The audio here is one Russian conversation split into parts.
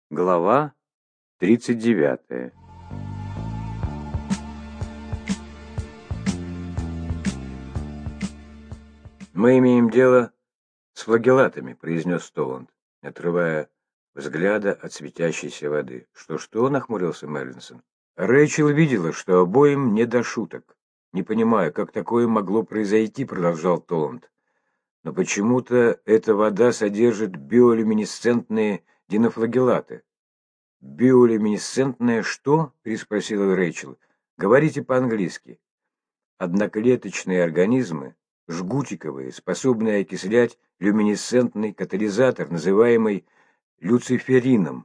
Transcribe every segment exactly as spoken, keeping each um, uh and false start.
Глава тридцать девятая. «Мы имеем дело с флагеллатами», — произнес Толланд, не отрывая взгляда от светящейся воды. «Что-что?» — нахмурился Мерлинсон. Рэйчел видела, что обоим не до шуток. «Не понимаю, как такое могло произойти», — продолжал Толланд. «Но почему-то эта вода содержит биолюминесцентные динофлагеллаты». «Биолюминесцентное что?» — переспросила Рэйчел. «Говорите по-английски». Одноклеточные организмы, жгутиковые, способные окислять люминесцентный катализатор, называемый люциферином.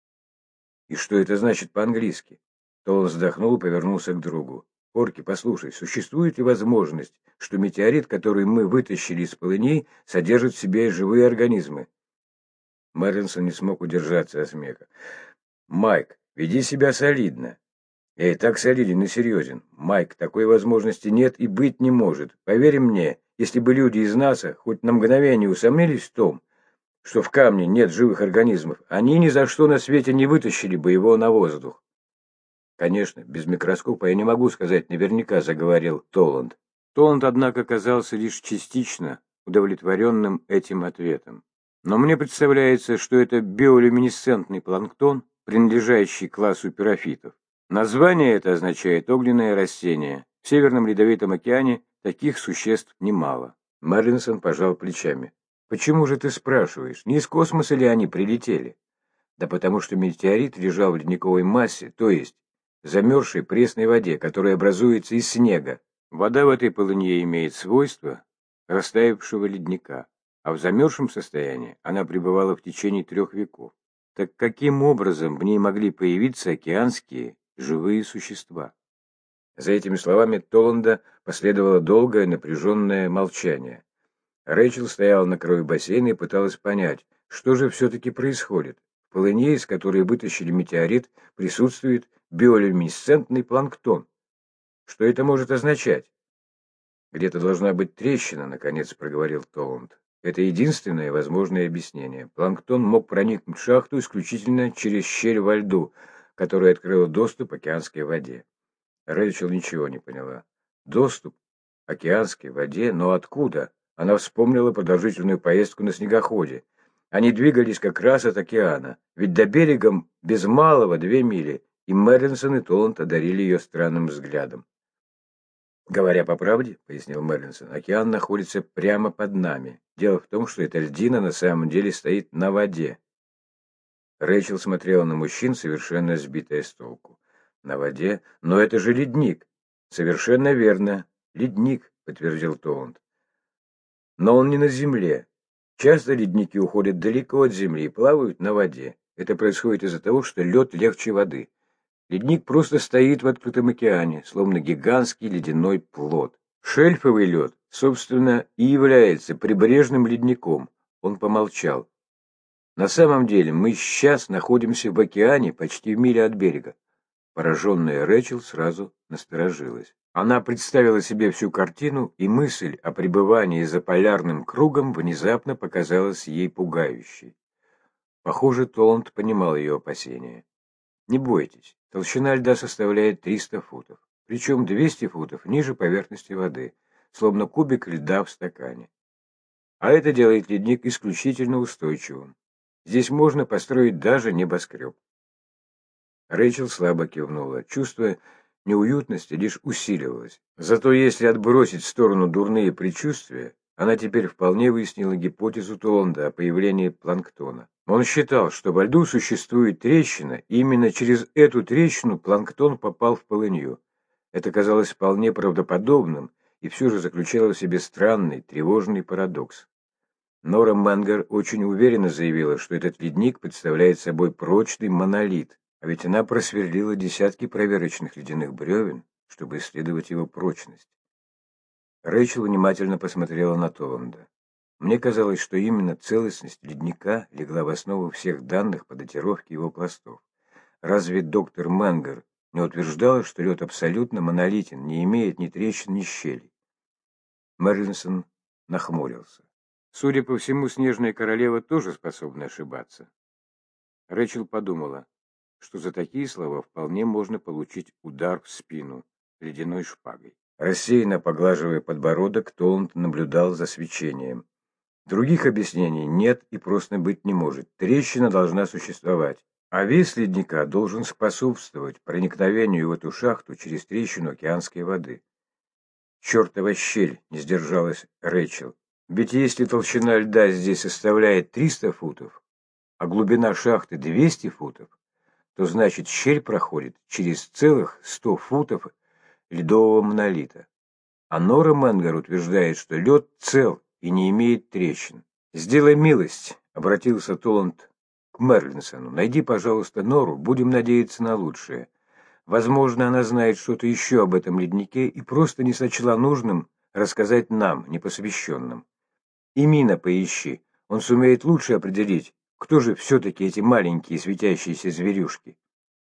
«И что это значит по-английски?» Толл вздохнул и повернулся к другу. «Порки, послушай, существует ли возможность, что метеорит, который мы вытащили из полыней, содержит в себе живые организмы?» Мерлинсон не смог удержаться от смеха. «Майк, веди себя солидно». «Я и так солиден и серьезен. Майк, такой возможности нет и быть не может. Поверь мне, если бы люди из НАСА хоть на мгновение усомнились в том, что в камне нет живых организмов, они ни за что на свете не вытащили бы его на воздух». «Конечно, без микроскопа я не могу сказать наверняка», — заговорил Толланд. Толланд, однако, казался лишь частично удовлетворенным этим ответом. «Но мне представляется, что это биолюминесцентный планктон, принадлежащий к классу пирофитов. Название это означает огненное растение. В Северном Ледовитом океане таких существ немало». Мерлинсон пожал плечами. «Почему же ты спрашиваешь, не из космоса ли они прилетели?» «Да потому что метеорит лежал в ледниковой массе, то есть в замерзшей пресной воде, которая образуется из снега. Вода в этой полынье имеет свойства растаявшего ледника, а в замерзшем состоянии она пребывала в течение трех веков. Так каким образом в ней могли появиться океанские живые существа?» За этими словами Толланда последовало долгое напряженное молчание. Рэйчел стояла на краю бассейна и пыталась понять, что же все-таки происходит. В полыне, из которой вытащили метеорит, присутствует биолюминесцентный планктон. Что это может означать? «Где-то должна быть трещина», — наконец проговорил Толланд. «Это единственное возможное объяснение. Планктон мог проникнуть в шахту исключительно через щель во льду, которая открыла доступ к океанской воде». Рэйчел ничего не поняла. «Доступ к океанской воде? Но откуда?» Она вспомнила продолжительную поездку на снегоходе. Они двигались как раз от океана, ведь до берега без малого две мили, и Мерлинсон и Толланд одарили ее странным взглядом. «Говоря по правде, — пояснил Мерлинсон, — океан находится прямо под нами. Дело в том, что эта льдина на самом деле стоит на воде». Рэйчел смотрела на мужчин, совершенно сбитая с толку. «На воде? Но это же ледник!» «Совершенно верно. Ледник», — подтвердил Толланд. «Но он не на земле. Часто ледники уходят далеко от земли и плавают на воде. Это происходит из-за того, что лед легче воды. Ледник просто стоит в открытом океане, словно гигантский ледяной плот. Шельфовый лед, собственно, и является прибрежным ледником». Он помолчал. «На самом деле мы сейчас находимся в океане почти в миле от берега». Пораженная Рэйчел сразу насторожилась. Она представила себе всю картину, и мысль о пребывании за полярным кругом внезапно показалась ей пугающей. Похоже, Толланд понимал ее опасения. «Не бойтесь, толщина льда составляет триста футов, причем двести футов ниже поверхности воды, словно кубик льда в стакане. А это делает ледник исключительно устойчивым. Здесь можно построить даже небоскреб». Рэйчел слабо кивнула. Чувство неуютности лишь усиливалось. Зато если отбросить в сторону дурные предчувствия, она теперь вполне выяснила гипотезу Толланда о появлении планктона. Он считал, что во льду существует трещина, и именно через эту трещину планктон попал в полынью. Это казалось вполне правдоподобным, и все же заключало в себе странный, тревожный парадокс. Нора Менгер очень уверенно заявила, что этот ледник представляет собой прочный монолит, а ведь она просверлила десятки проверочных ледяных бревен, чтобы исследовать его прочность. Рэйчел внимательно посмотрела на Толланда. Мне казалось, что именно целостность ледника легла в основу всех данных по датировке его пластов. Разве доктор Менгер не утверждала, что лед абсолютно монолитен, не имеет ни трещин, ни щелей? Мерлинсон нахмурился. Судя по всему, снежная королева тоже способна ошибаться. Рэчел подумала, что за такие слова вполне можно получить удар в спину ледяной шпагой. Рассеянно поглаживая подбородок, Толланд наблюдал за свечением. Других объяснений нет и просто быть не может. Трещина должна существовать. А вес ледника должен способствовать проникновению в эту шахту через трещину океанской воды. «Чертова щель!» — не сдержалась Рэчел. «Ведь если толщина льда здесь составляет триста футов, а глубина шахты двести футов, то значит щель проходит через целых сто футов ледового монолита. А Нора Менгер утверждает, что лед цел и не имеет трещин. «Сделай милость», — обратился Толланд к Мерлинсону. «Найди, пожалуйста, Нору, будем надеяться на лучшее. Возможно, она знает что-то еще об этом леднике и просто не сочла нужным рассказать нам, непосвященным. И Мина поищи, он сумеет лучше определить, кто же все-таки эти маленькие светящиеся зверюшки».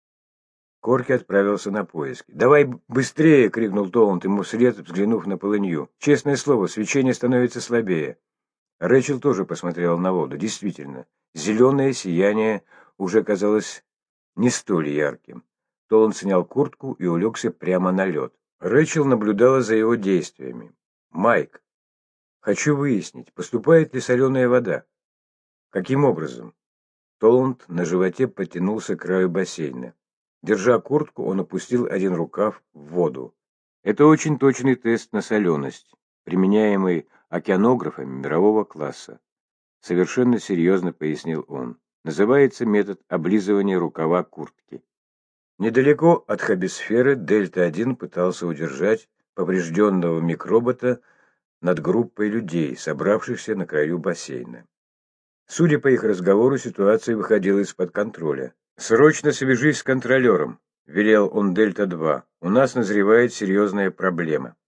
Корки отправился на поиски. «Давай быстрее!» — крикнул Толланд ему вслед, взглянув на полынью. «Честное слово, свечение становится слабее». Рэчел тоже посмотрела на воду. Действительно, зеленое сияние уже казалось не столь ярким. Толланд снял куртку и улегся прямо на лед. Рэчел наблюдала за его действиями. «Майк, хочу выяснить, поступает ли соленая вода?» «Каким образом?» Толланд на животе подтянулся к краю бассейна. Держа куртку, он опустил один рукав в воду. «Это очень точный тест на соленость, применяемый океанографами мирового класса», — совершенно серьезно пояснил он. «Называется метод облизывания рукава куртки». Недалеко от хабисферы Дельта один пытался удержать поврежденного микробота над группой людей, собравшихся на краю бассейна. Судя по их разговору, ситуация выходила из-под контроля. «Срочно свяжись с контролером», — велел он Дельта два. «У нас назревает серьезная проблема».